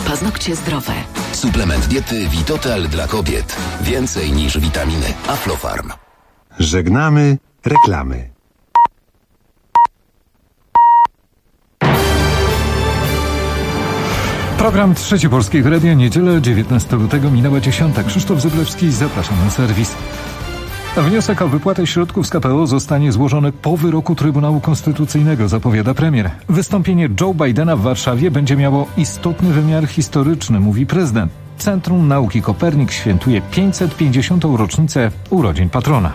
paznokcie zdrowe. Suplement diety Vitotal dla kobiet. Więcej niż witaminy. Aflofarm. Żegnamy reklamy. Program Trzeci Polskiego Radia, niedzielę 19 lutego, minęła 10. Krzysztof Zyblewski, zapraszam na serwis. Wniosek o wypłatę środków z KPO zostanie złożony po wyroku Trybunału Konstytucyjnego, zapowiada premier. Wystąpienie Joe Bidena w Warszawie będzie miało istotny wymiar historyczny, mówi prezydent. Centrum Nauki Kopernik świętuje 550. rocznicę urodzin patrona.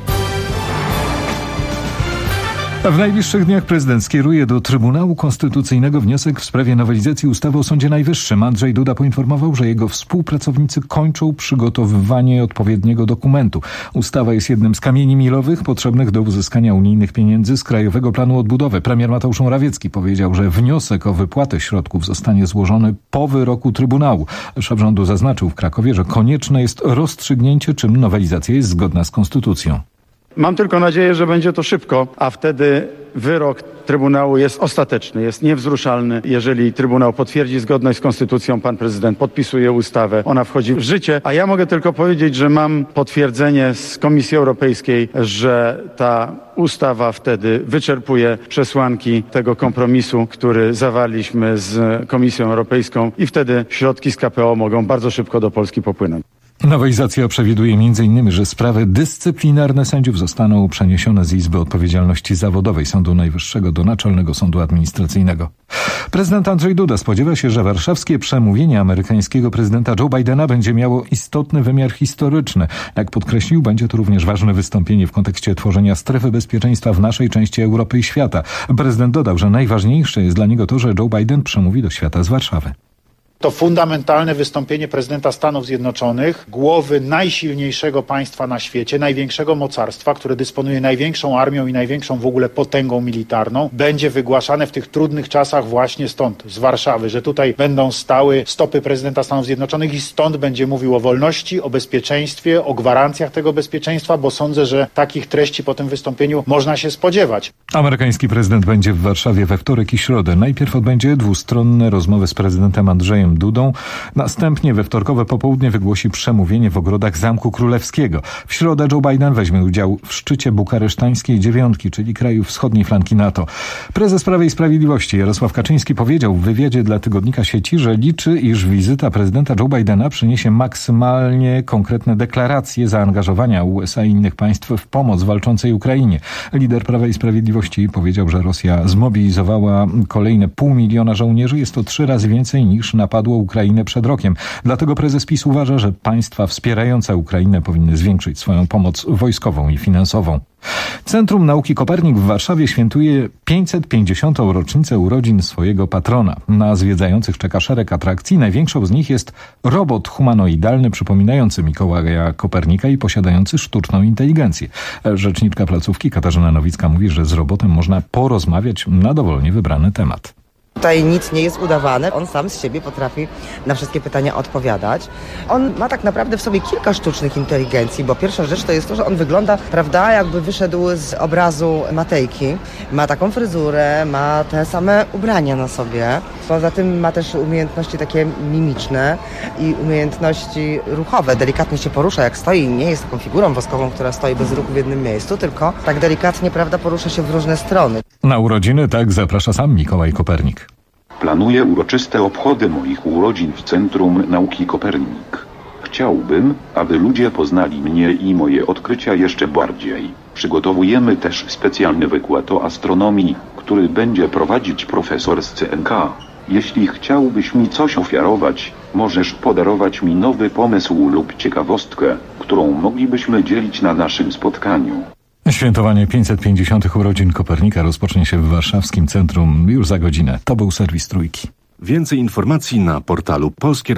W najbliższych dniach prezydent skieruje do Trybunału Konstytucyjnego wniosek w sprawie nowelizacji ustawy o Sądzie Najwyższym. Andrzej Duda poinformował, że jego współpracownicy kończą przygotowywanie odpowiedniego dokumentu. Ustawa jest jednym z kamieni milowych potrzebnych do uzyskania unijnych pieniędzy z Krajowego Planu Odbudowy. Premier Mateusz Morawiecki powiedział, że wniosek o wypłatę środków zostanie złożony po wyroku Trybunału. Szef rządu zaznaczył w Krakowie, że konieczne jest rozstrzygnięcie, czym nowelizacja jest zgodna z konstytucją. Mam tylko nadzieję, że będzie to szybko, a wtedy wyrok Trybunału jest ostateczny, jest niewzruszalny. Jeżeli Trybunał potwierdzi zgodność z konstytucją, pan prezydent podpisuje ustawę, ona wchodzi w życie, a ja mogę tylko powiedzieć, że mam potwierdzenie z Komisji Europejskiej, że ta ustawa wtedy wyczerpuje przesłanki tego kompromisu, który zawarliśmy z Komisją Europejską i wtedy środki z KPO mogą bardzo szybko do Polski popłynąć. Nowelizacja przewiduje m.in., że sprawy dyscyplinarne sędziów zostaną przeniesione z Izby Odpowiedzialności Zawodowej Sądu Najwyższego do Naczelnego Sądu Administracyjnego. Prezydent Andrzej Duda spodziewa się, że warszawskie przemówienie amerykańskiego prezydenta Joe Bidena będzie miało istotny wymiar historyczny. Jak podkreślił, będzie to również ważne wystąpienie w kontekście tworzenia strefy bezpieczeństwa w naszej części Europy i świata. Prezydent dodał, że najważniejsze jest dla niego to, że Joe Biden przemówi do świata z Warszawy. To fundamentalne wystąpienie prezydenta Stanów Zjednoczonych, głowy najsilniejszego państwa na świecie, największego mocarstwa, które dysponuje największą armią i największą w ogóle potęgą militarną, będzie wygłaszane w tych trudnych czasach właśnie stąd, z Warszawy, że tutaj będą stały stopy prezydenta Stanów Zjednoczonych i stąd będzie mówił o wolności, o bezpieczeństwie, o gwarancjach tego bezpieczeństwa, bo sądzę, że takich treści po tym wystąpieniu można się spodziewać. Amerykański prezydent będzie w Warszawie we wtorek i środę. Najpierw odbędzie dwustronne rozmowy z prezydentem Andrzejem Dudą. Następnie we wtorkowe popołudnie wygłosi przemówienie w ogrodach Zamku Królewskiego. W środę Joe Biden weźmie udział w szczycie bukaresztańskiej dziewiątki, czyli krajów wschodniej flanki NATO. Prezes Prawa i Sprawiedliwości Jarosław Kaczyński powiedział w wywiadzie dla tygodnika Sieci, że liczy, iż wizyta prezydenta Joe Bidena przyniesie maksymalnie konkretne deklaracje zaangażowania USA i innych państw w pomoc walczącej Ukrainie. Lider Prawa i Sprawiedliwości powiedział, że Rosja zmobilizowała kolejne 500 000 żołnierzy. Jest to 3 razy więcej niż napadło Ukrainę przed rokiem. Dlatego prezes PiS uważa, że państwa wspierające Ukrainę powinny zwiększyć swoją pomoc wojskową i finansową. Centrum Nauki Kopernik w Warszawie świętuje 550. rocznicę urodzin swojego patrona. Na zwiedzających czeka szereg atrakcji. Największą z nich jest robot humanoidalny przypominający Mikołaja Kopernika i posiadający sztuczną inteligencję. Rzeczniczka placówki Katarzyna Nowicka mówi, że z robotem można porozmawiać na dowolnie wybrany temat. Tutaj nic nie jest udawane, on sam z siebie potrafi na wszystkie pytania odpowiadać. On ma tak naprawdę w sobie kilka sztucznych inteligencji, bo pierwsza rzecz to jest to, że on wygląda, prawda, jakby wyszedł z obrazu Matejki. Ma taką fryzurę, ma te same ubrania na sobie. Poza tym ma też umiejętności takie mimiczne i umiejętności ruchowe. Delikatnie się porusza, jak stoi, nie jest taką figurą woskową, która stoi bez ruchu w jednym miejscu, tylko tak delikatnie, prawda, porusza się w różne strony. Na urodziny tak zaprasza sam Mikołaj Kopernik. Planuję uroczyste obchody moich urodzin w Centrum Nauki Kopernik. Chciałbym, aby ludzie poznali mnie i moje odkrycia jeszcze bardziej. Przygotowujemy też specjalny wykład o astronomii, który będzie prowadzić profesor z CNK. Jeśli chciałbyś mi coś ofiarować, możesz podarować mi nowy pomysł lub ciekawostkę, którą moglibyśmy dzielić na naszym spotkaniu. Świętowanie 550. urodzin Kopernika rozpocznie się w warszawskim centrum już za godzinę. To był serwis Trójki. Więcej informacji na portalu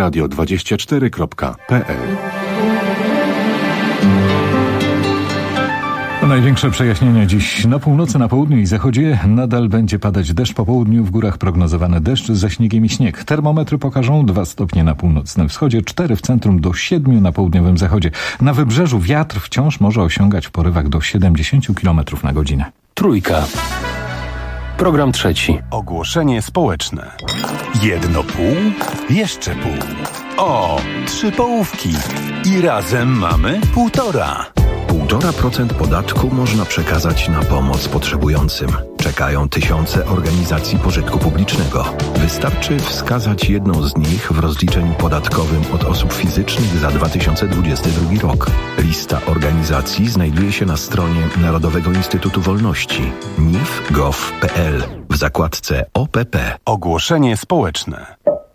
polskieradio24.pl. Największe przejaśnienia dziś na północy, na południu i zachodzie. Nadal będzie padać deszcz po południu, w górach prognozowany deszcz ze śniegiem i śnieg. Termometry pokażą 2 stopnie na północnym wschodzie, 4 w centrum do 7 na południowym zachodzie. Na wybrzeżu wiatr wciąż może osiągać w porywach do 70 km na godzinę. Trójka. Program trzeci. Ogłoszenie społeczne. Jedno pół, jeszcze pół. O, 3 połówki. I razem mamy 1,5. 1,5% podatku można przekazać na pomoc potrzebującym. Czekają tysiące organizacji pożytku publicznego. Wystarczy wskazać jedną z nich w rozliczeniu podatkowym od osób fizycznych za 2022 rok. Lista organizacji znajduje się na stronie Narodowego Instytutu Wolności nif.gov.pl w zakładce OPP. Ogłoszenie społeczne.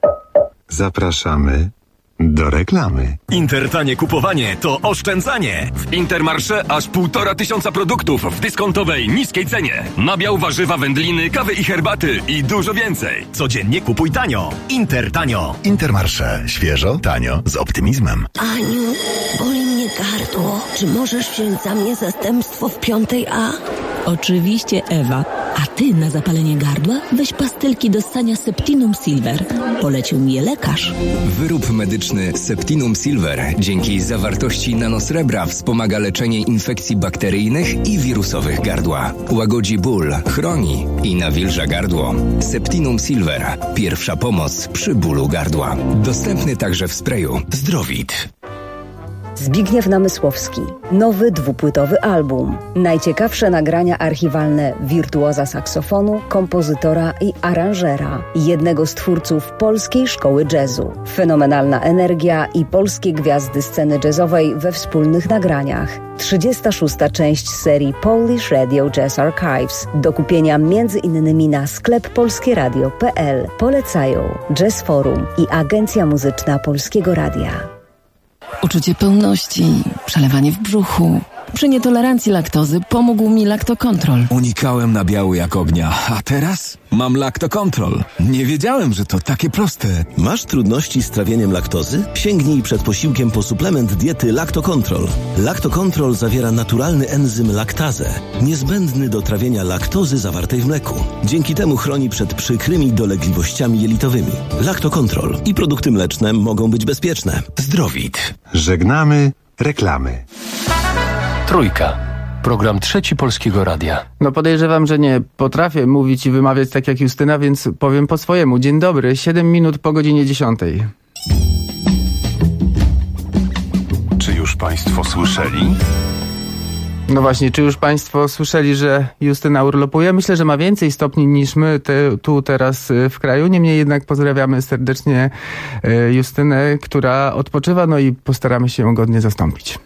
Zapraszamy do reklamy. Intertanie kupowanie to oszczędzanie. W Intermarché aż 1500 produktów w dyskontowej, niskiej cenie. Nabiał, warzywa, wędliny, kawy i herbaty i dużo więcej. Codziennie kupuj tanio. Intertanio. Intermarché. Świeżo, tanio, z optymizmem. Aniu, boli mnie gardło. Czy możesz wziąć za mnie zastępstwo w 5A? Oczywiście, Ewa. A ty na zapalenie gardła weź pastylki do ssania Septinum Silver. Polecił mi je lekarz. Wyrób medyczny Septinum Silver dzięki zawartości nanosrebra wspomaga leczenie infekcji bakteryjnych i wirusowych gardła. Łagodzi ból, chroni i nawilża gardło. Septinum Silver. Pierwsza pomoc przy bólu gardła. Dostępny także w sprayu Zdrowit. Zbigniew Namysłowski. Nowy 2-płytowy album. Najciekawsze nagrania archiwalne wirtuoza saksofonu, kompozytora i aranżera. Jednego z twórców polskiej szkoły jazzu. Fenomenalna energia i polskie gwiazdy sceny jazzowej we wspólnych nagraniach. 36. część serii Polish Radio Jazz Archives. Do kupienia m.in. na sklep polskieradio.pl. Polecają Jazz Forum i Agencja Muzyczna Polskiego Radia. Uczucie pełności, przelewanie w brzuchu. Przy nietolerancji laktozy pomógł mi Lactocontrol. Unikałem nabiału jak ognia, a teraz mam Lactocontrol. Nie wiedziałem, że to takie proste. Masz trudności z trawieniem laktozy? Sięgnij przed posiłkiem po suplement diety Lactocontrol. Lactocontrol zawiera naturalny enzym laktazę, niezbędny do trawienia laktozy zawartej w mleku. Dzięki temu chroni przed przykrymi dolegliwościami jelitowymi. Lactocontrol i produkty mleczne mogą być bezpieczne. Zdrowit. Żegnamy reklamy. Trójka. Program trzeci Polskiego Radia. No podejrzewam, że nie potrafię mówić i wymawiać tak jak Justyna, więc powiem po swojemu. Dzień dobry, 7 minut po godzinie 10. Czy już Państwo słyszeli? No właśnie, czy już Państwo słyszeli, że Justyna urlopuje? Myślę, że ma więcej stopni niż my tu teraz w kraju. Niemniej jednak pozdrawiamy serdecznie Justynę, która odpoczywa, no i postaramy się ją godnie zastąpić.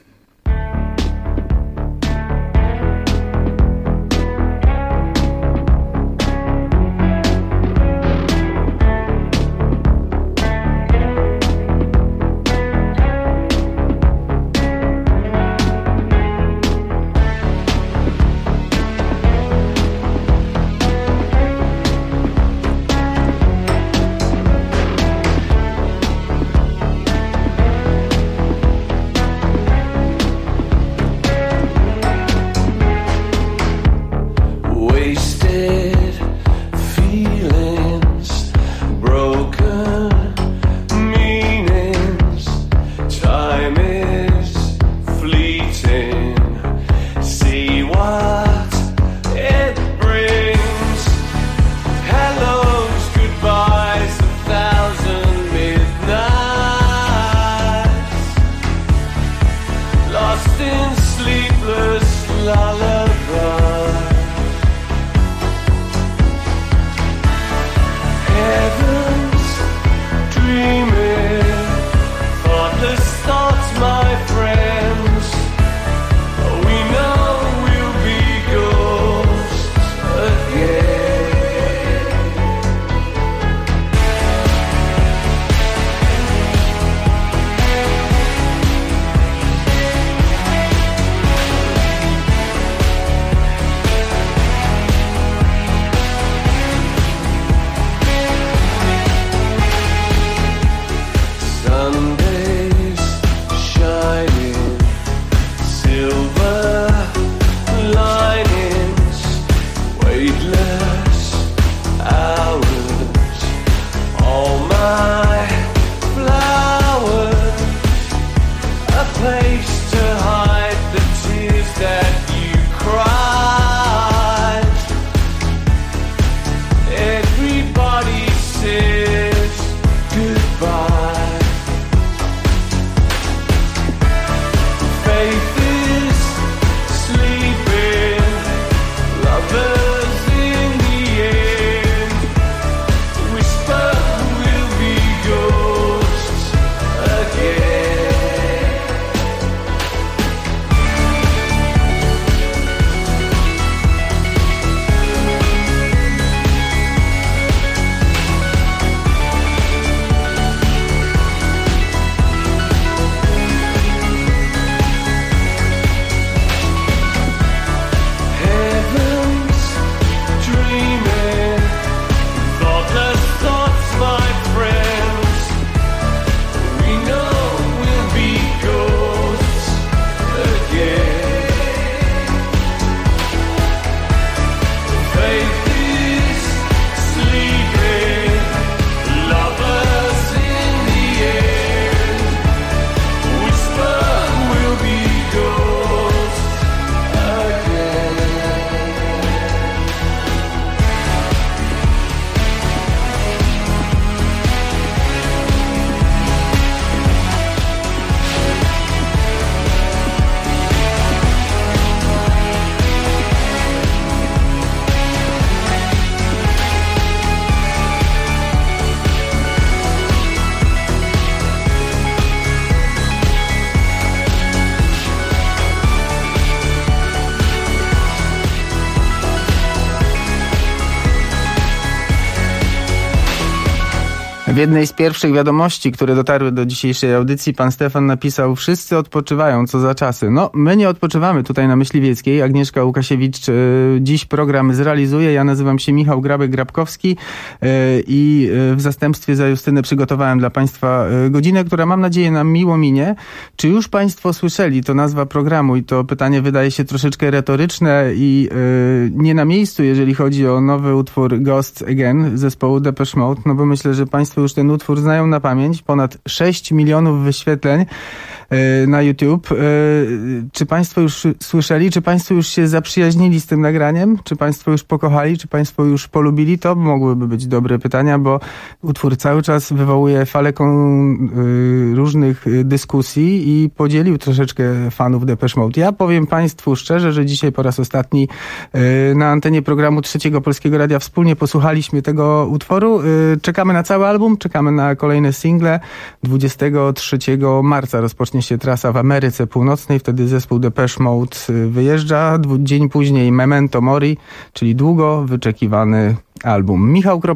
W jednej z pierwszych wiadomości, które dotarły do dzisiejszej audycji, pan Stefan napisał: wszyscy odpoczywają, co za czasy. No, my nie odpoczywamy tutaj na Myśliwieckiej. Agnieszka Łukasiewicz dziś program zrealizuje. Ja nazywam się Michał Grabek-Grabkowski i w zastępstwie za Justynę przygotowałem dla państwa godzinę, która, mam nadzieję, nam miło minie. Czy już państwo słyszeli? To nazwa programu i to pytanie wydaje się troszeczkę retoryczne i nie na miejscu, jeżeli chodzi o nowy utwór Ghosts Again zespołu Depeche Mode, no bo myślę, że państwo już ten utwór znają na pamięć. Ponad 6 milionów wyświetleń na YouTube. Czy państwo już słyszeli? Czy państwo już się zaprzyjaźnili z tym nagraniem? Czy państwo już pokochali? Czy państwo już polubili? To mogłyby być dobre pytania, bo utwór cały czas wywołuje falę różnych dyskusji i podzielił troszeczkę fanów Depeche Mode. Ja powiem państwu szczerze, że dzisiaj po raz ostatni na antenie programu Trzeciego Polskiego Radia wspólnie posłuchaliśmy tego utworu. Czekamy na cały album, czekamy na kolejne single. 23 marca rozpocznie się trasa w Ameryce Północnej, wtedy zespół Depeche Mode wyjeżdża. Dzień później Memento Mori, czyli długo wyczekiwany album.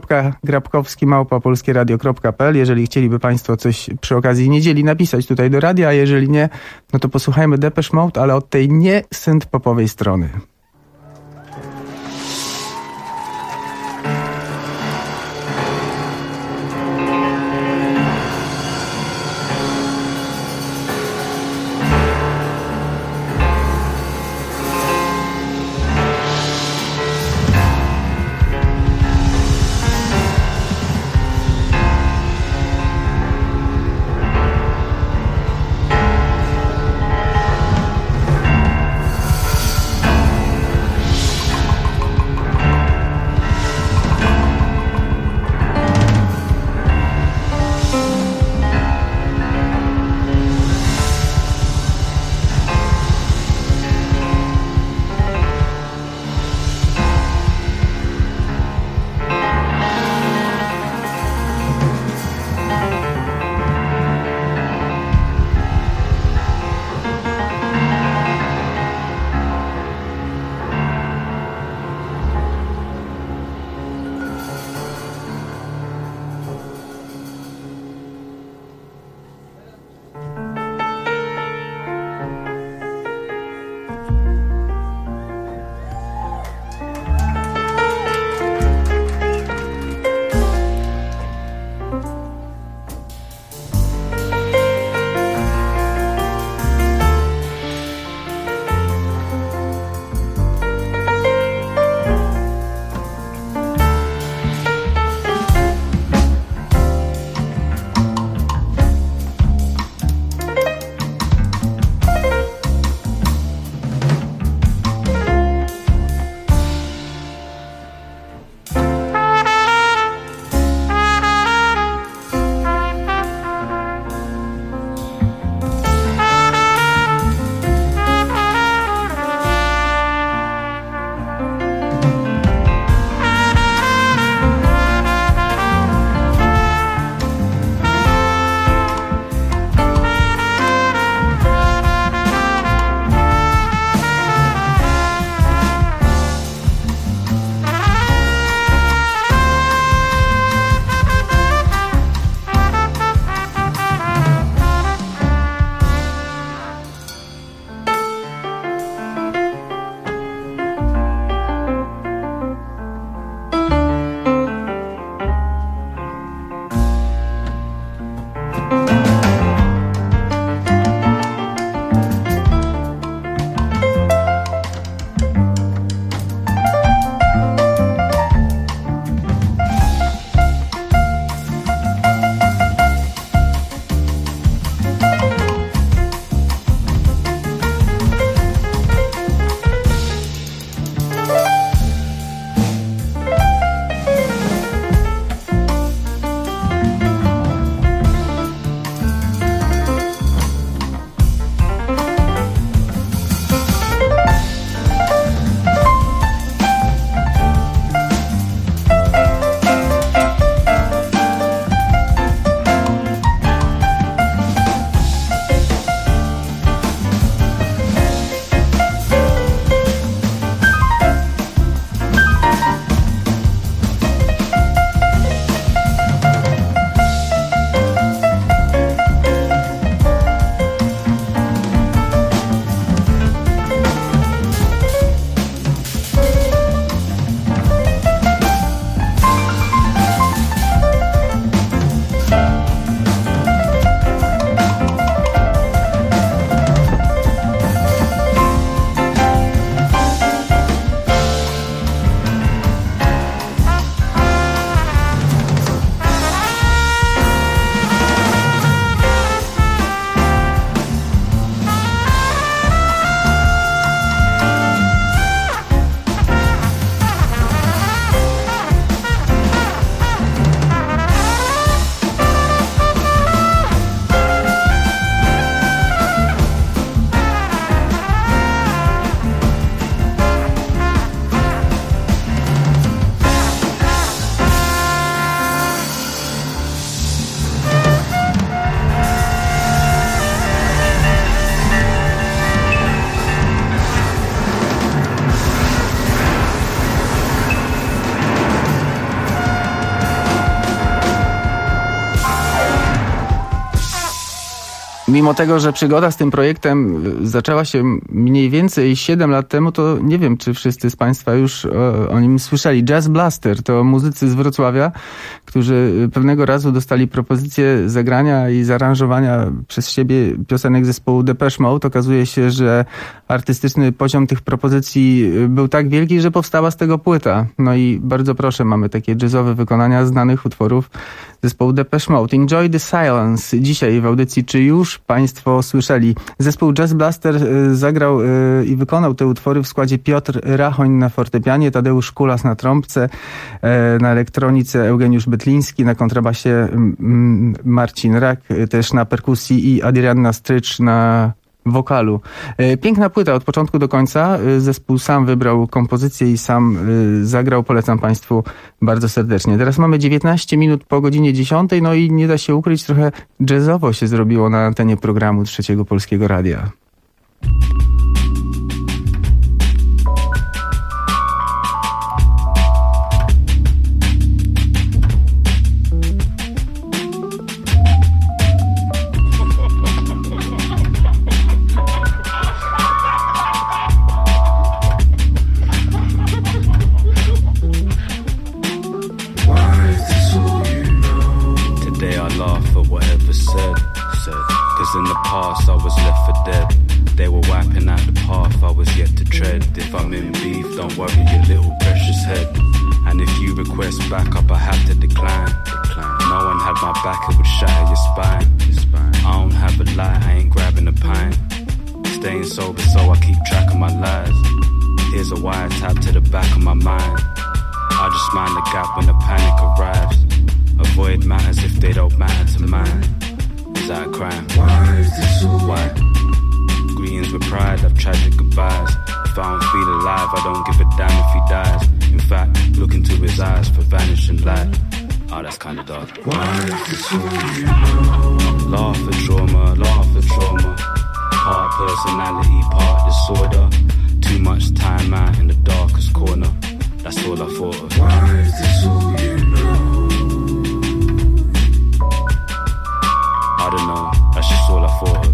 Michał.Grabkowski@polskieradio.pl. Jeżeli chcieliby państwo coś przy okazji niedzieli napisać tutaj do radia, a jeżeli nie, no to posłuchajmy Depeche Mode, ale od tej nie synth-popowej strony. Mimo tego, że przygoda z tym projektem zaczęła się mniej więcej 7 lat temu, to nie wiem, czy wszyscy z Państwa już o nim słyszeli. Jazz Blaster to muzycy z Wrocławia, którzy pewnego razu dostali propozycję zagrania i zaaranżowania przez siebie piosenek zespołu Depeche Mode. Okazuje się, że artystyczny poziom tych propozycji był tak wielki, że powstała z tego płyta. No i bardzo proszę, mamy takie jazzowe wykonania znanych utworów zespołu Depeche Mode. Enjoy the Silence. Dzisiaj w audycji Czy już Państwo słyszeli? Zespół Jazz Blaster zagrał i wykonał te utwory w składzie Piotr Rachoń na fortepianie, Tadeusz Kulas na trąbce, na elektronice Eugeniusz Bytliński, na kontrabasie Marcin Rak, też na perkusji i Adrianna Strycz na wokalu. Piękna płyta od początku do końca. Zespół sam wybrał kompozycję i sam zagrał. Polecam Państwu bardzo serdecznie. Teraz mamy 19 minut po godzinie 10, no i nie da się ukryć, trochę jazzowo się zrobiło na antenie programu Trzeciego Polskiego Radia. In the past I was left for dead. They were wiping out the path I was yet to tread. If I'm in beef, don't worry your little precious head. And if you request backup, I have to decline. No one had my back, it would shatter your spine. I don't have a lie, I ain't grabbing a pint. Staying sober so I keep track of my lies. Here's a wiretap to the back of my mind. I just mind the gap when the panic arrives. Avoid matters if they don't matter to mine. Is that a crime? Why is this so? Why? Greetings with pride, I've tragic goodbyes. If I don't feel alive, I don't give a damn if he dies. In fact, look into his eyes for vanishing light. Oh, that's kinda dark. Why is this so? Laugh at trauma, laugh at trauma. Part personality, part disorder. Too much time out in the darkest corner. That's all I thought of. Why is this so? I don't know, that's just all I thought of.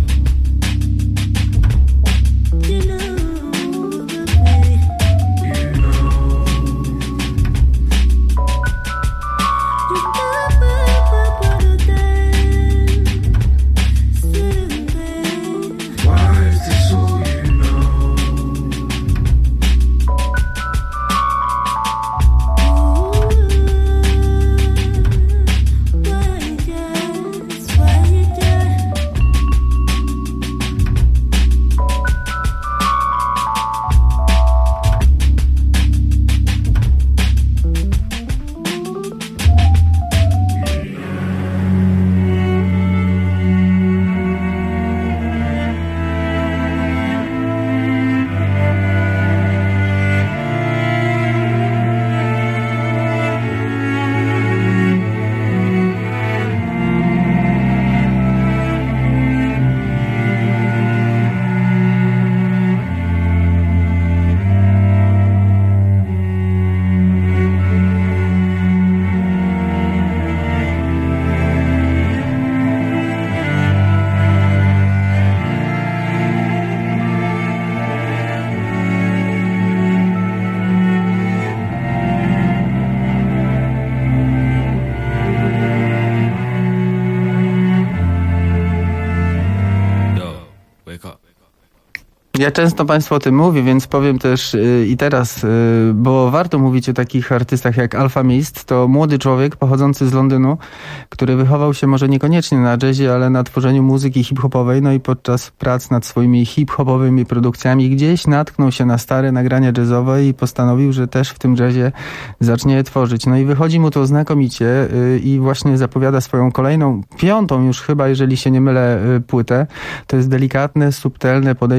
Ja często Państwu o tym mówię, więc powiem też i teraz, bo warto mówić o takich artystach jak Alfa Mist. To młody człowiek pochodzący z Londynu, który wychował się może niekoniecznie na jazzie, ale na tworzeniu muzyki hip-hopowej. No i podczas prac nad swoimi hip-hopowymi produkcjami gdzieś natknął się na stare nagrania jazzowe i postanowił, że też w tym jazzie zacznie tworzyć. No i wychodzi mu to znakomicie i właśnie zapowiada swoją kolejną, 5. już chyba, jeżeli się nie mylę, płytę. To jest delikatne, subtelne podejście do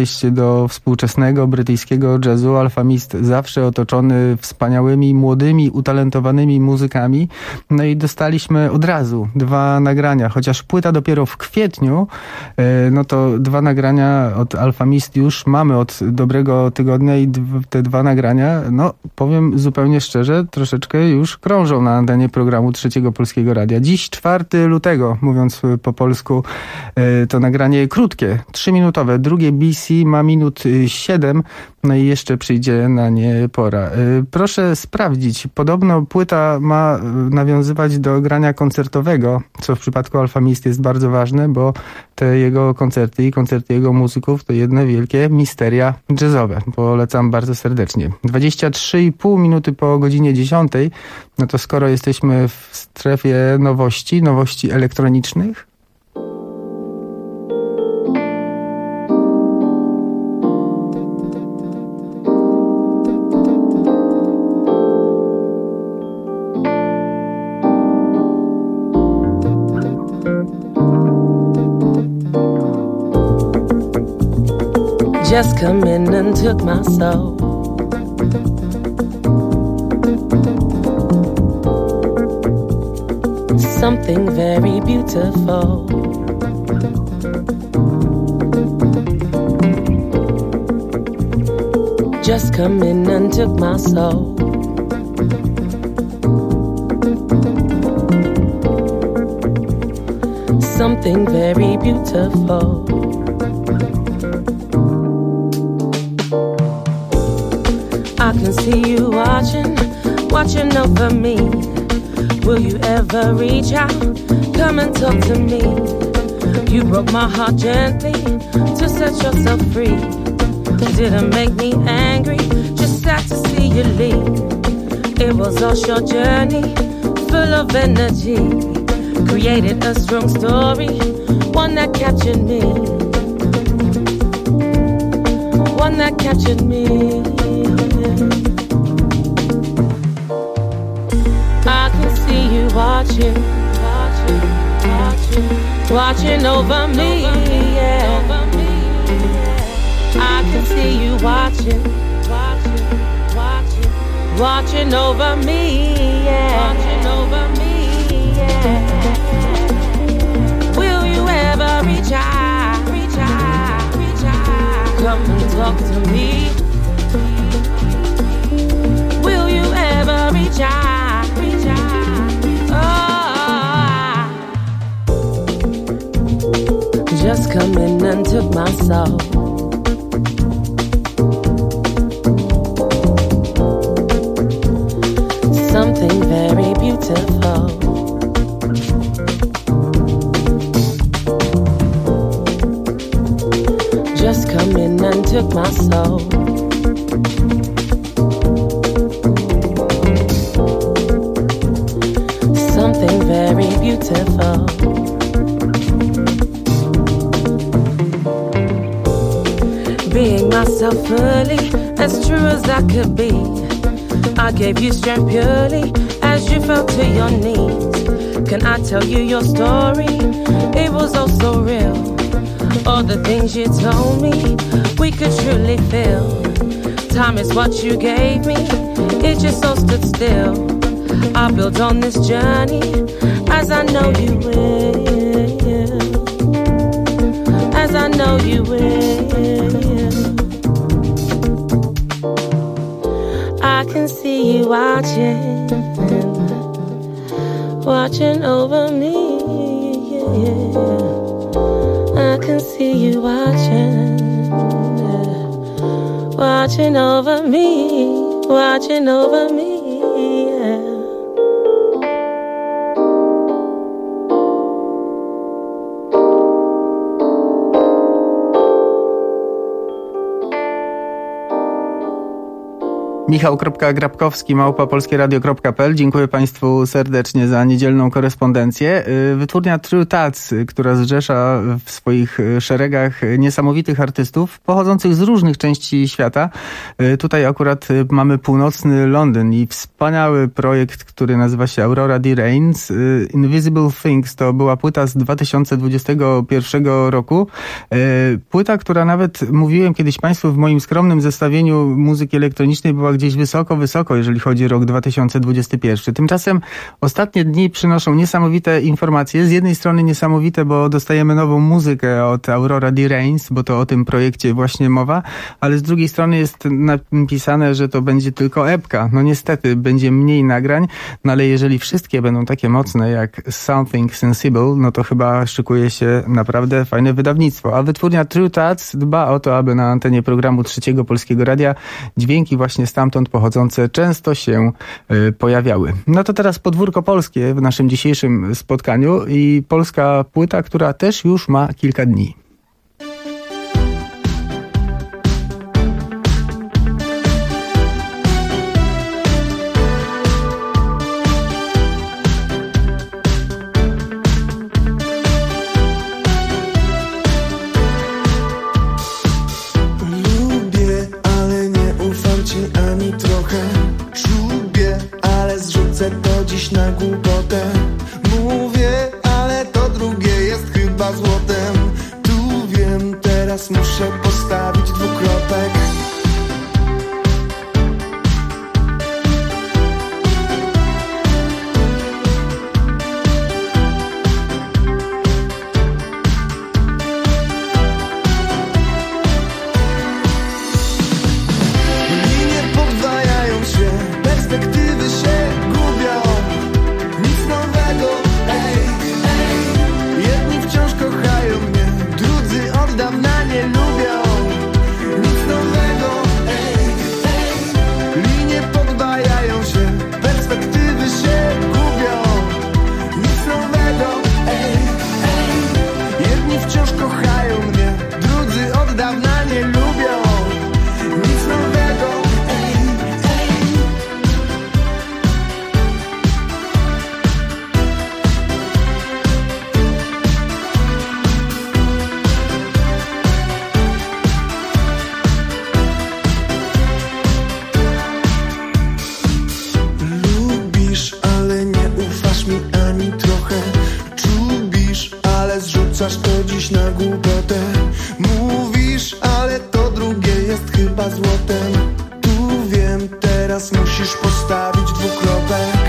tego współczesnego brytyjskiego jazzu. Alfa Mist zawsze otoczony wspaniałymi, młodymi, utalentowanymi muzykami. No i dostaliśmy od razu 2 nagrania, chociaż płyta dopiero w kwietniu, no to 2 nagrania od Alfa Mist już mamy od dobrego tygodnia i te 2 nagrania, no powiem zupełnie szczerze, troszeczkę już krążą na antenie programu Trzeciego Polskiego Radia. Dziś 4 lutego, mówiąc po polsku, to nagranie krótkie, 3-minutowe. Drugie BC ma minut 7, no i jeszcze przyjdzie na nie pora. Proszę sprawdzić, podobno płyta ma nawiązywać do grania koncertowego, co w przypadku Alfa Mist jest bardzo ważne, bo te jego koncerty i koncerty jego muzyków to jedne wielkie misteria jazzowe. Polecam bardzo serdecznie. 23,5 minuty po godzinie 10, no to skoro jesteśmy w strefie nowości elektronicznych, just come in and took my soul. Something very beautiful. Just come in and took my soul. Something very beautiful. I can see you watching over me. Will you ever reach out, come and talk to me? You broke my heart gently to set yourself free. Didn't make me angry, just sad to see you leave. It was a short journey, full of energy. Created a strong story, one that captured me. One that captured me. I can see you watching over me, yeah. I can see you watching over me, yeah. Will you ever reach out, come and talk to me? Will you ever reach out, oh. Just come in and took my soul. Something very beautiful. Just come in and took my soul. Something very beautiful. Being myself fully, as true as I could be. I gave you strength purely as you fell to your knees. Can I tell you your story? It was all so real. All the things you told me, we could truly feel. Time is what you gave me, it just all stood still. I'll build on this journey, as I know you will. As I know you will. I can see you watching over me, yeah. I can see you watching over me, yeah. michał.grabkowski@polskieradio.pl. Dziękuję Państwu serdecznie za niedzielną korespondencję. Wytwórnia True Tats, która zrzesza w swoich szeregach niesamowitych artystów pochodzących z różnych części świata. Tutaj akurat mamy północny Londyn i wspaniały projekt, który nazywa się Aurora D. Rains. Invisible Things to była płyta z 2021 roku. Płyta, która nawet mówiłem kiedyś Państwu w moim skromnym zestawieniu muzyki elektronicznej była gdzieś wysoko, jeżeli chodzi o rok 2021. Tymczasem ostatnie dni przynoszą niesamowite informacje. Z jednej strony niesamowite, bo dostajemy nową muzykę od Aurora D. Rains, bo to o tym projekcie właśnie mowa, ale z drugiej strony jest napisane, że to będzie tylko epka. No niestety, będzie mniej nagrań, no ale jeżeli wszystkie będą takie mocne jak Something Sensible, no to chyba szykuje się naprawdę fajne wydawnictwo. A wytwórnia True Tats dba o to, aby na antenie programu Trzeciego Polskiego Radia dźwięki właśnie stamtąd pochodzące często się pojawiały. No to teraz podwórko polskie w naszym dzisiejszym spotkaniu i polska płyta, która też już ma kilka dni. To dziś na głupotę mówię, ale to drugie jest chyba złotem. Tu wiem, teraz muszę postawić dwukropek. Linie podwajają się, perspektywy się gubią. Nic nowego, ej, ej. Jedni wciąż kochają mnie, drudzy od dawna nie lubią. Nic nowego, ej, ej. Linie podwajają się, perspektywy się gubią. Nic nowego, ej, ej. Jedni wciąż kochają mnie, drudzy od dawna nie lubią. Nic nowego, ej, ej. Lubisz, ale nie ufasz mi ani trochę. Czubisz, ale zrzucasz to dziś na głupotę. Mówisz, ale to drugie jest chyba złotem. Tu wiem, teraz musisz postawić dwukropek.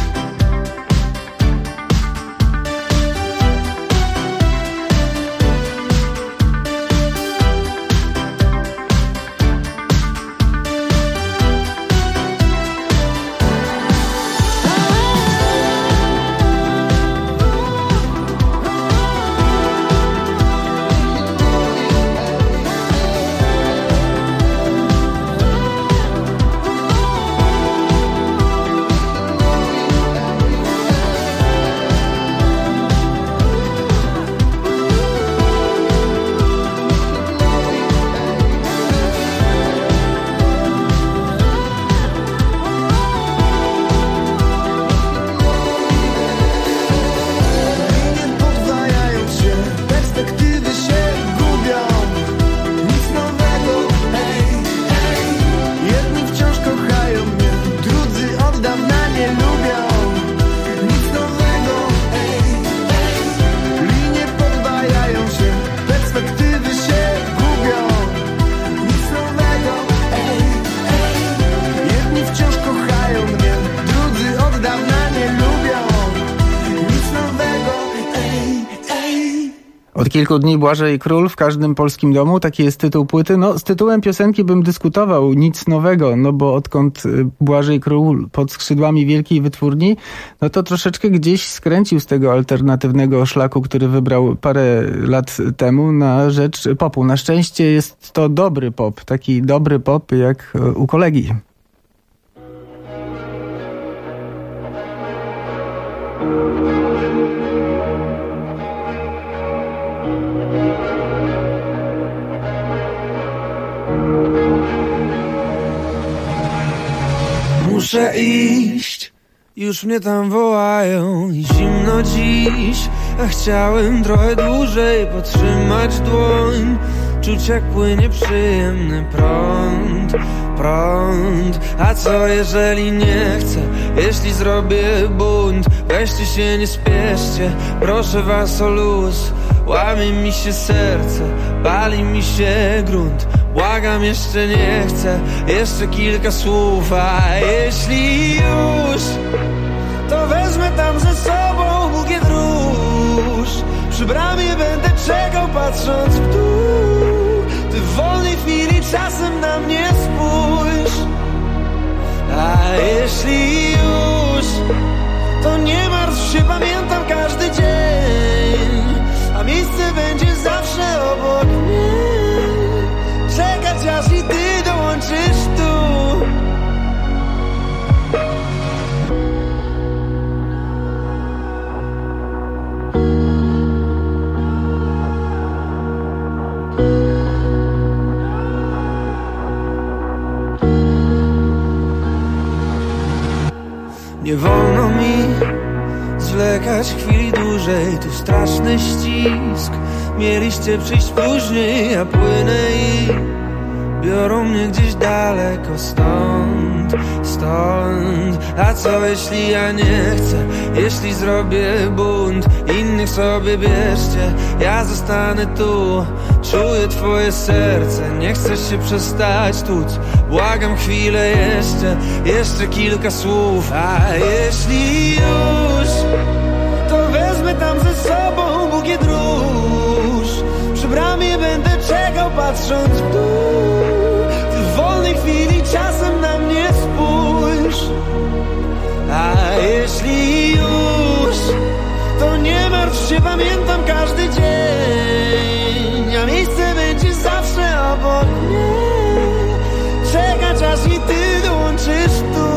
Od kilku dni Błażej Król w każdym polskim domu, taki jest tytuł płyty. No, z tytułem piosenki bym dyskutował, nic nowego, no bo odkąd Błażej Król pod skrzydłami wielkiej wytwórni, no to troszeczkę gdzieś skręcił z tego alternatywnego szlaku, który wybrał parę lat temu na rzecz popu. Na szczęście jest to dobry pop, taki dobry pop jak u kolegi. muszę iść. Już mnie tam wołają i zimno dziś, a chciałem trochę dłużej podtrzymać dłoń, czuć jak płynie przyjemny prąd. A co jeżeli nie chcę, jeśli zrobię bunt? Weźcie się, nie spieszcie, proszę was o luz. Łamie mi się serce, pali mi się grunt. Błagam, jeszcze nie chcę, jeszcze kilka słów. A jeśli już, to wezmę tam ze sobą bukiet róż. Przy bramie będę czekał, patrząc w dół. Ty w wolnej chwili czasem na mnie spójrz. A jeśli już, to nie martw się, pamiętam każdy dzień, a miejsce będzie zawsze obok mnie. Czekać aż i ty dołączysz tu. Nie wolno mi zwlekać chwili dłużej, tu straszny ścisk. Mieliście przyjść później, ja płynę i biorą mnie gdzieś daleko stąd. A co jeśli ja nie chcę, jeśli zrobię bunt? Innych sobie bierzcie, ja zostanę tu. Czuję twoje serce, nie chcesz się przestać tuc. Błagam chwilę jeszcze kilka słów. A jeśli już, to wezmę tam ze sobą bukiet róż. Przy bramie będę czekał, patrząc w dół. Ty w wolnej chwili czasem na mnie spójrz. A jeśli już, to nie martw się, pamiętam każdy dzień, a miejsce będzie zawsze obok mnie. Czekać aż i ty dołączysz tu.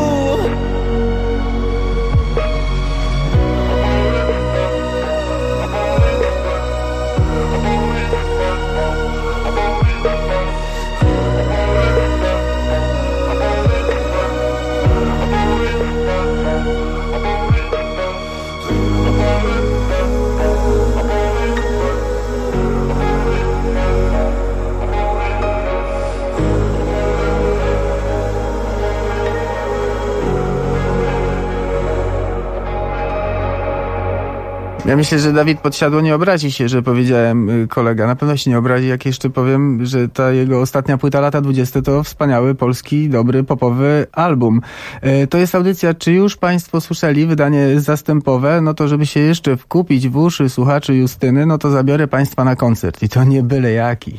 Ja myślę, że Dawid Podsiadło nie obrazi się, że powiedziałem kolega. Na pewno się nie obrazi, jak jeszcze powiem, że ta jego ostatnia płyta lata 20 to wspaniały, polski, dobry, popowy album. To jest audycja, czy już państwo słyszeli, wydanie zastępowe, no to żeby się jeszcze wkupić w uszy słuchaczy Justyny, no to zabiorę państwa na koncert i to nie byle jaki.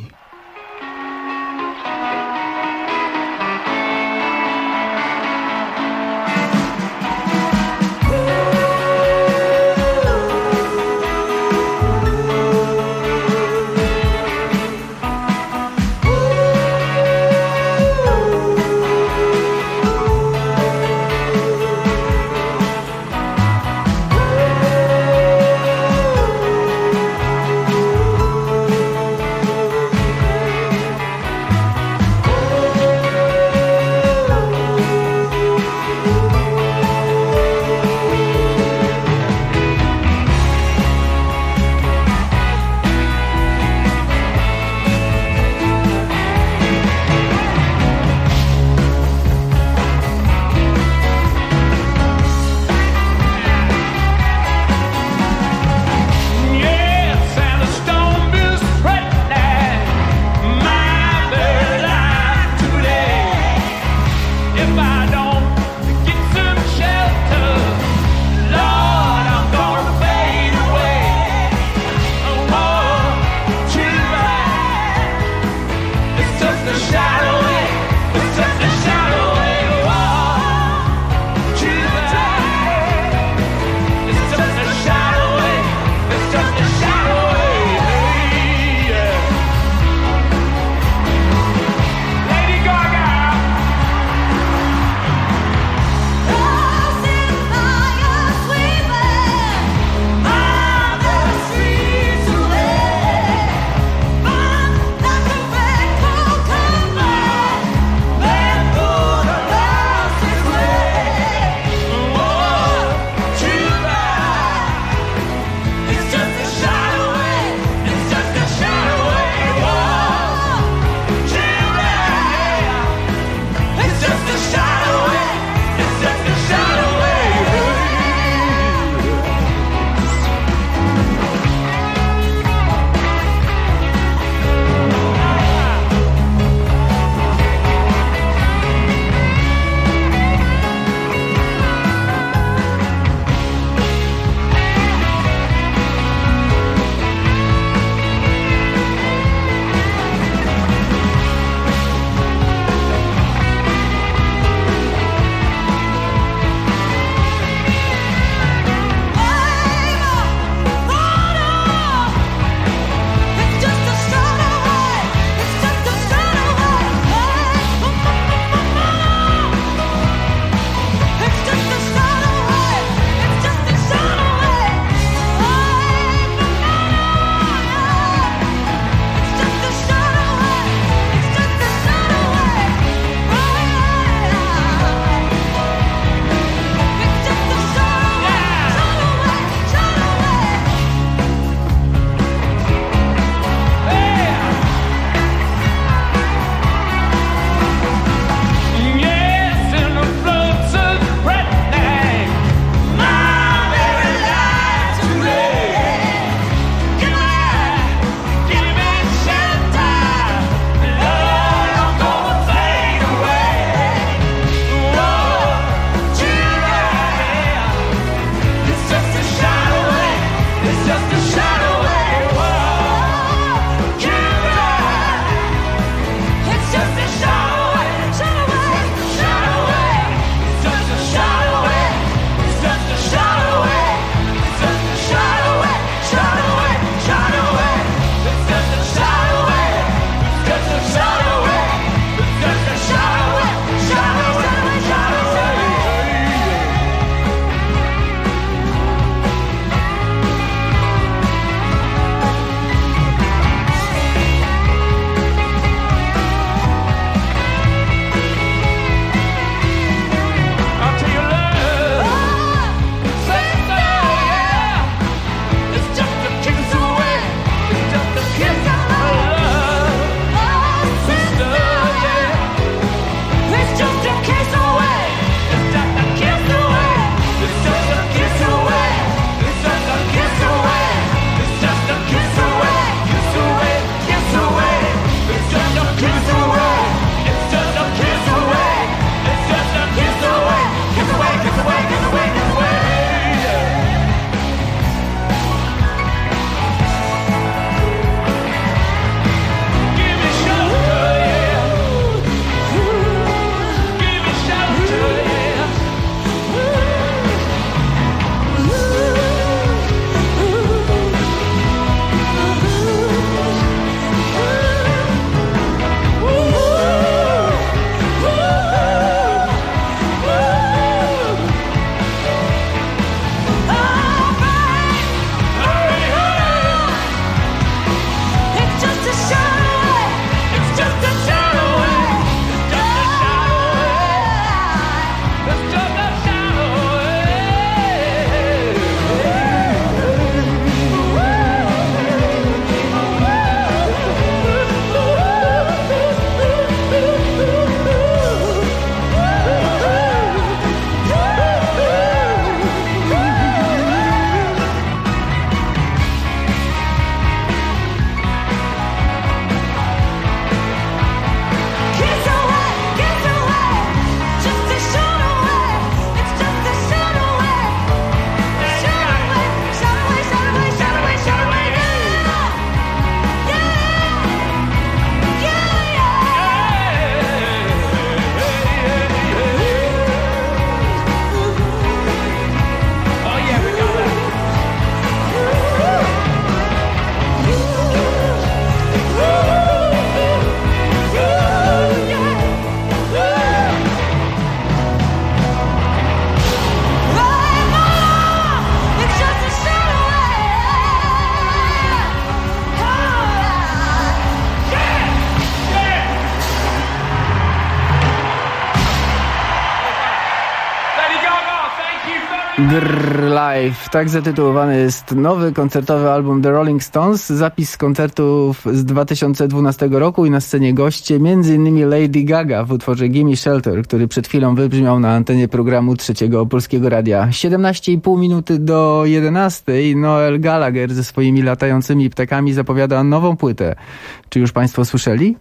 Grrr Live, tak zatytułowany jest nowy koncertowy album The Rolling Stones, zapis z koncertów z 2012 roku i na scenie goście m.in. Lady Gaga w utworze Gimme Shelter, który przed chwilą wybrzmiał na antenie programu Trzeciego Polskiego Radia. 17,5 minuty do 11 Noel Gallagher ze swoimi latającymi ptakami zapowiada nową płytę. Czy już Państwo słyszeli?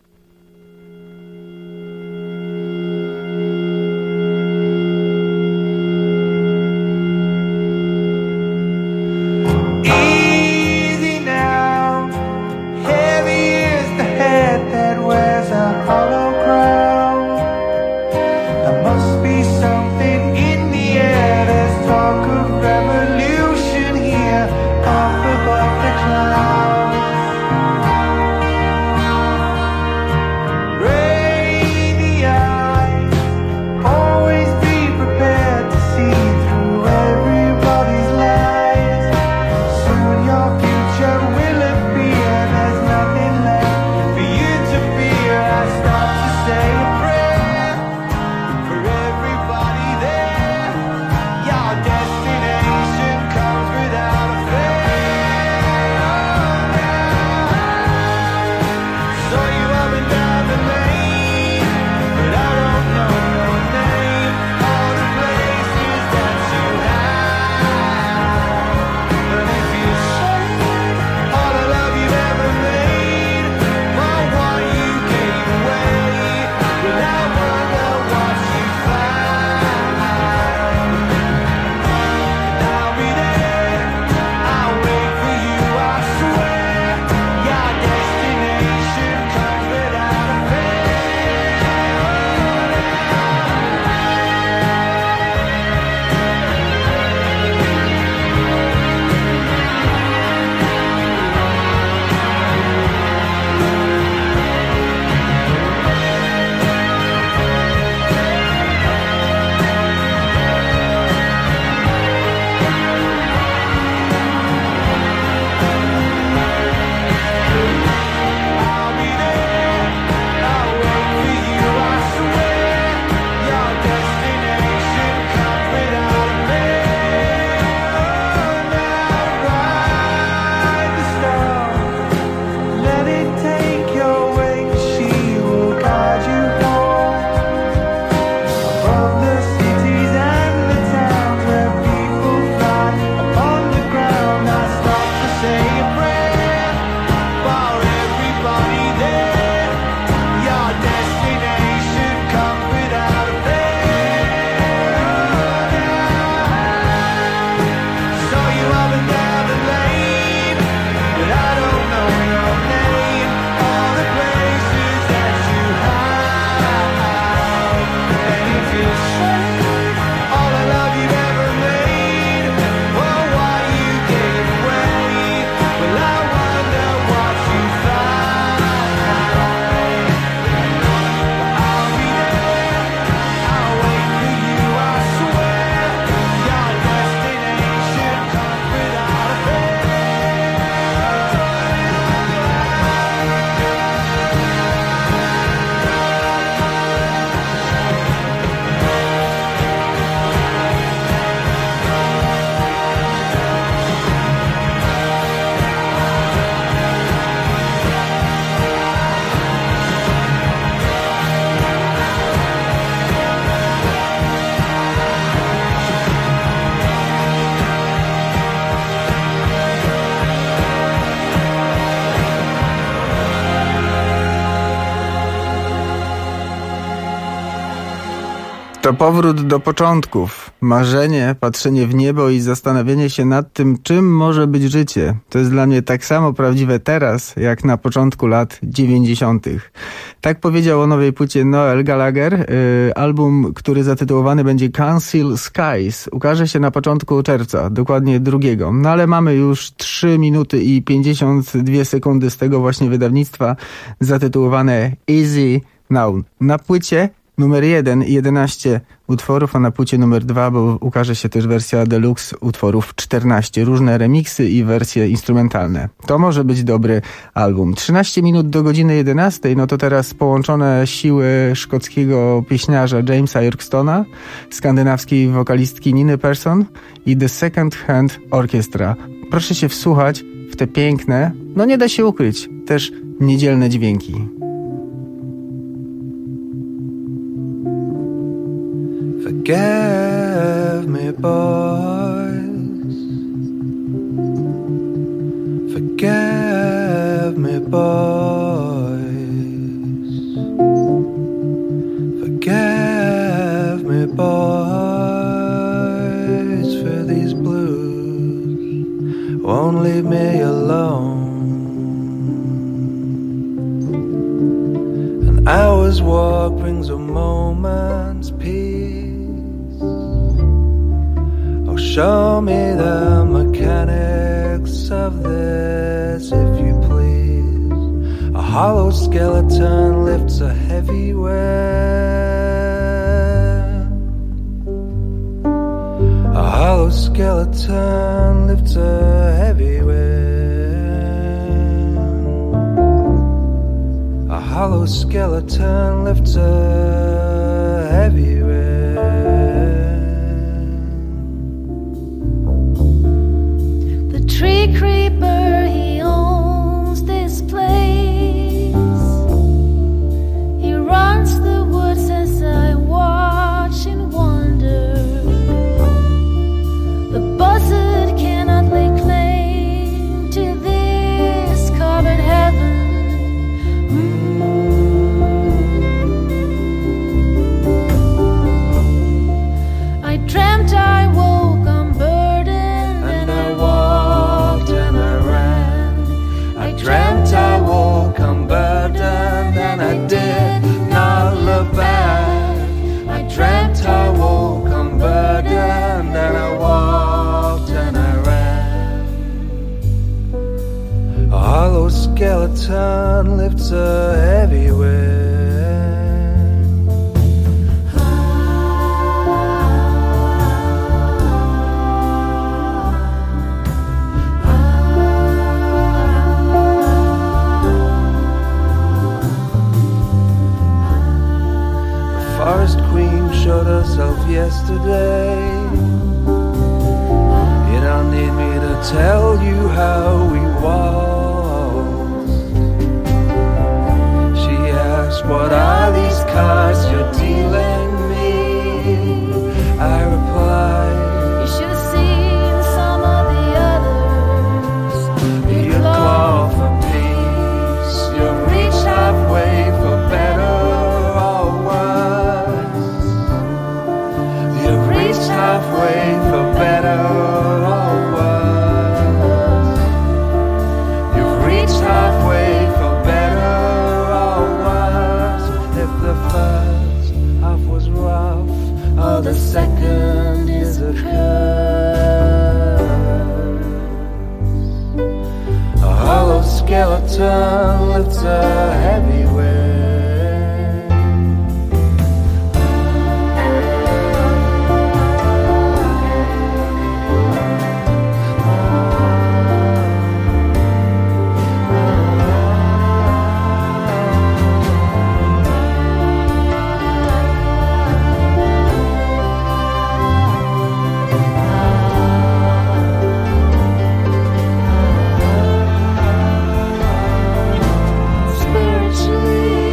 To powrót do początków. Marzenie, patrzenie w niebo i zastanawianie się nad tym, czym może być życie. To jest dla mnie tak samo prawdziwe teraz, jak na początku lat 90. Tak powiedział o nowej płycie Noel Gallagher. Album, który zatytułowany będzie Council Skies, ukaże się na początku czerwca, dokładnie 2. No ale mamy już 3 minuty i 52 sekundy z tego właśnie wydawnictwa zatytułowane Easy Now. Na płycie numer 1 i 11 utworów, a na płycie numer 2, bo ukaże się też wersja deluxe utworów 14, różne remiksy i wersje instrumentalne. To może być dobry album. 13 minut do godziny 11, no to teraz połączone siły szkockiego pieśniarza Jamesa Yorkstona, skandynawskiej wokalistki Niny Persson i The Second Hand Orchestra. Proszę się wsłuchać w te piękne, no nie da się ukryć, też niedzielne dźwięki. Forgive me, boys. Forgive me, boys. Forgive me, boys, for these blues won't leave me alone. An hour's walk brings a moment's peace. Show me the mechanics of this, if you please. A hollow skeleton lifts a heavy weight. A hollow skeleton lifts a heavy weight. A hollow skeleton lifts a heavy weight. Tree creeper, he owns this place. He runs the woods as I watch and wonder. The buzzard cannot lay claim to this carved heaven. I dreamt I woke unburdened and I walked and I ran. I dreamt I woke unburdened and I did not look back. I dreamt I woke unburdened and I walked and I ran. A hollow skeleton lifts a heavy weight. Forest Queen showed herself yesterday. You don't need me to tell you how we walked. She asked, what are these cards you're dealing me? I replied, you should have seen some of the others. you claw for peace, you reach halfway for better or worse. You reach halfway for better or worse. You've reached halfway for better or worse. If the first half was rough, or the second is a curse. A hollow skeleton lifts a heavy weight. Spiritually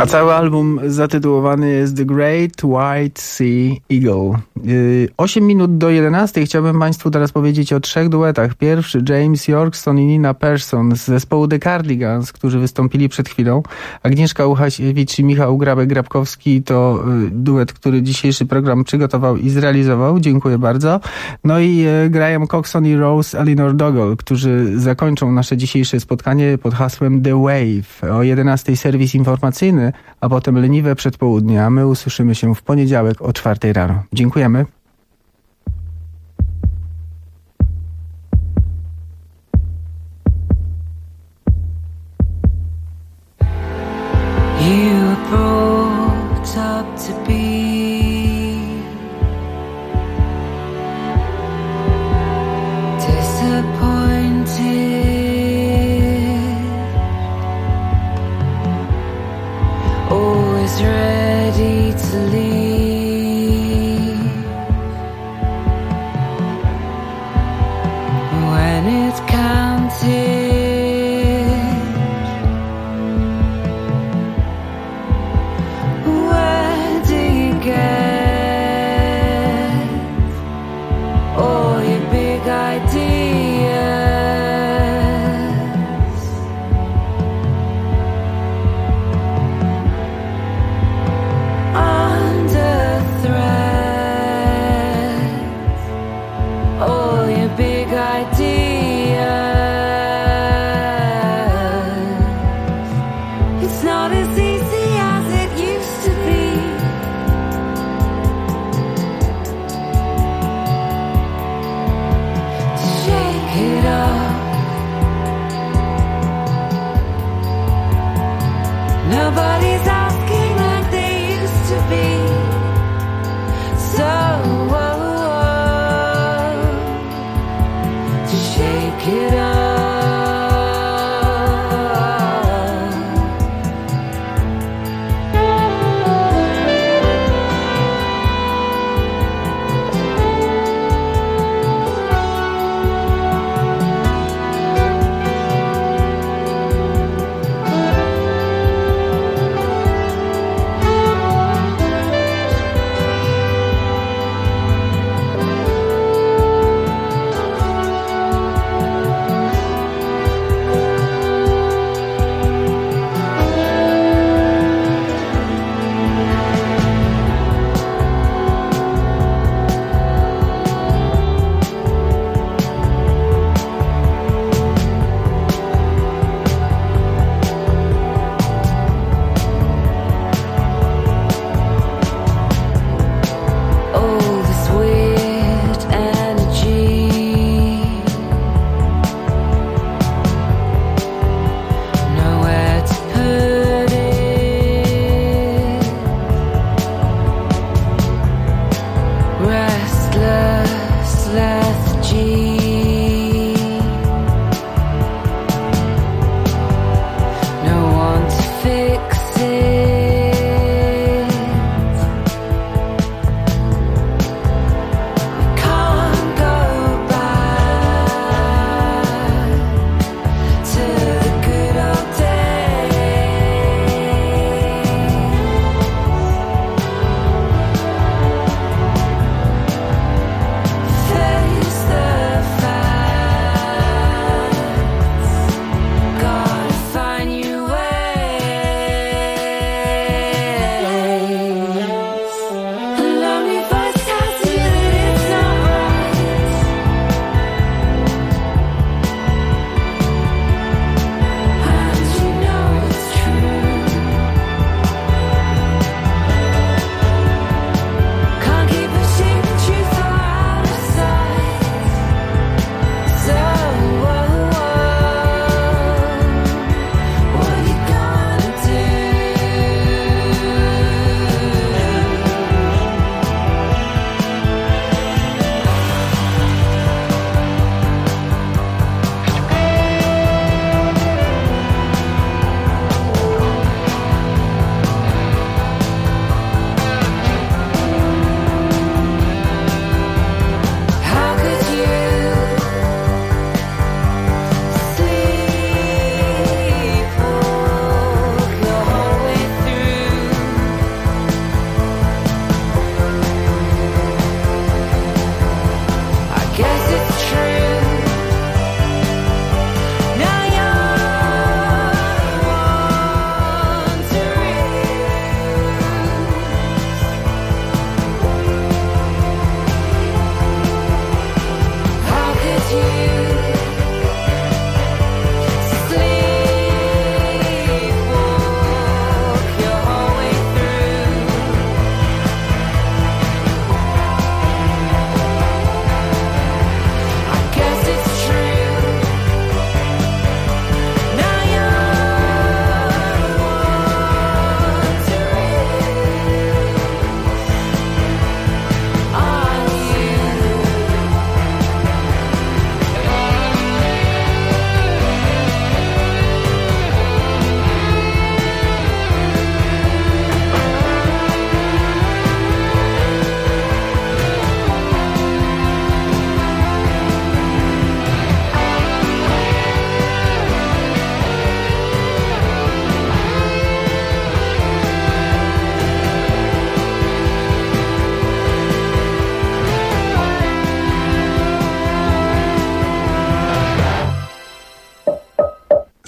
A cały album zatytułowany jest The Great White Sea Eagle. 8 minut do 11 chciałbym Państwu teraz powiedzieć o 3 duetach. Pierwszy James Yorkston i Nina Persson z zespołu The Cardigans, którzy wystąpili przed chwilą. Agnieszka Uchasiewicz i Michał Grabek-Grabkowski to duet, który dzisiejszy program przygotował i zrealizował. Dziękuję bardzo. No i Graham Coxon i Rose Elinor Dougall, którzy zakończą nasze dzisiejsze spotkanie pod hasłem The Wave. O 11 serwis informacyjny, a potem leniwe przedpołudnie, a my usłyszymy się w poniedziałek o 4 rano. Dziękujemy. You were brought up to be disappointed, always ready to leave when it counted.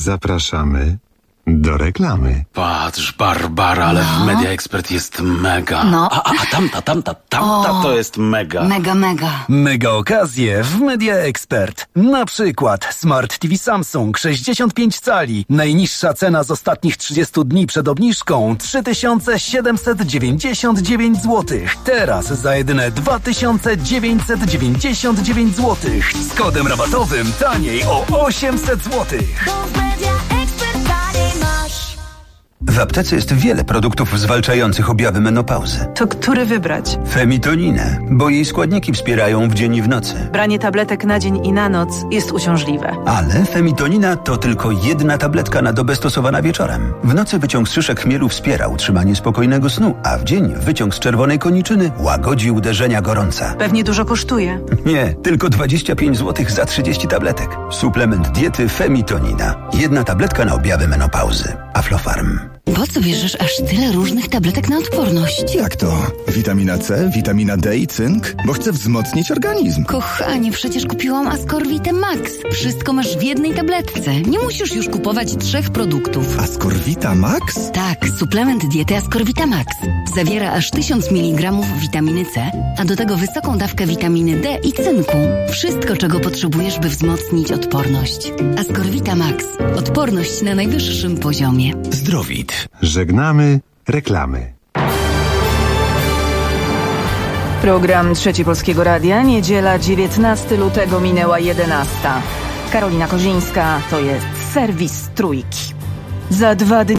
Zapraszamy do reklamy. Patrz, Barbara, ale w Media Expert jest mega. No. A tamta to jest mega. Mega. Mega okazje w Media Expert. Na przykład Smart TV Samsung 65 cali. Najniższa cena z ostatnich 30 dni przed obniżką 3799 zł. Teraz za jedyne 2999 zł. Z kodem rabatowym taniej o 800 zł. W aptece jest wiele produktów zwalczających objawy menopauzy. To który wybrać? Femitoninę, bo jej składniki wspierają w dzień i w nocy. Branie tabletek na dzień i na noc jest uciążliwe. Ale femitonina to tylko jedna tabletka na dobę stosowana wieczorem. W nocy wyciąg z szyszek chmielu wspiera utrzymanie spokojnego snu, a w dzień wyciąg z czerwonej koniczyny łagodzi uderzenia gorąca. Pewnie dużo kosztuje. Nie, tylko 25 zł za 30 tabletek. Suplement diety Femitonina. Jedna tabletka na objawy menopauzy. Aflofarm. Po co bierzesz aż tyle różnych tabletek na odporność? Jak to? Witamina C, witamina D i cynk? Bo chcę wzmocnić organizm. Kochanie, przecież kupiłam Ascorvitę Max. Wszystko masz w jednej tabletce. Nie musisz już kupować 3 produktów. Ascorvita Max? Tak, suplement diety Ascorvita Max. Zawiera aż 1000 mg witaminy C, a do tego wysoką dawkę witaminy D i cynku. Wszystko, czego potrzebujesz, by wzmocnić odporność. Ascorvita Max. Odporność na najwyższym poziomie. Zdrowit. Żegnamy reklamy. Program Trzeci Polskiego Radia, niedziela 19 lutego minęła 11. Karolina Kozińska, to jest serwis Trójki. Za 2 dni